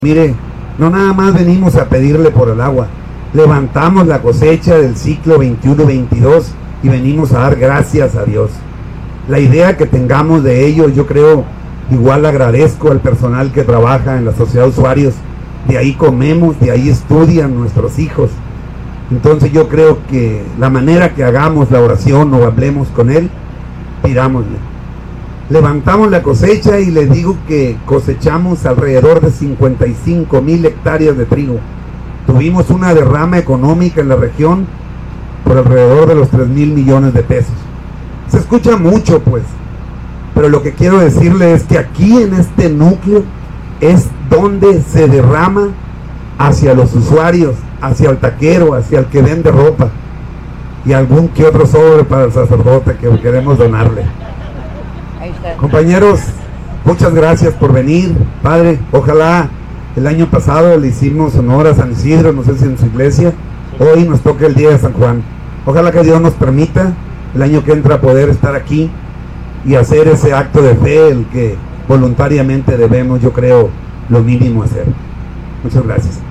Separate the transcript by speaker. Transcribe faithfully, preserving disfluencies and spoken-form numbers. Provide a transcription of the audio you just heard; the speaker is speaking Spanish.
Speaker 1: Mire, no nada más venimos a pedirle por el agua, levantamos la cosecha del ciclo veintiuno veintidós y venimos a dar gracias a Dios. La idea que tengamos de ello, yo creo, igual agradezco al personal que trabaja en la sociedad de usuarios, de ahí comemos, de ahí estudian nuestros hijos. Entonces yo creo que la manera que hagamos la oración o hablemos con Él, pidámosle. Levantamos la cosecha y les digo que cosechamos alrededor de cincuenta y cinco mil hectáreas de trigo. Tuvimos una derrama económica en la región por alrededor de los tres mil millones de pesos. Se escucha mucho, pues, pero lo que quiero decirle es que aquí en este núcleo es donde se derrama hacia los usuarios, hacia el taquero, hacia el que vende ropa y algún que otro sobre para el sacerdote que queremos donarle. Compañeros, muchas gracias por venir. Padre, ojalá el año pasado le hicimos honor a San Isidro, no sé si en su iglesia, hoy nos toca el día de San Juan. Ojalá que Dios nos permita el año que entra poder estar aquí y hacer ese acto de fe, el que voluntariamente debemos, yo creo, lo mínimo hacer. Muchas gracias.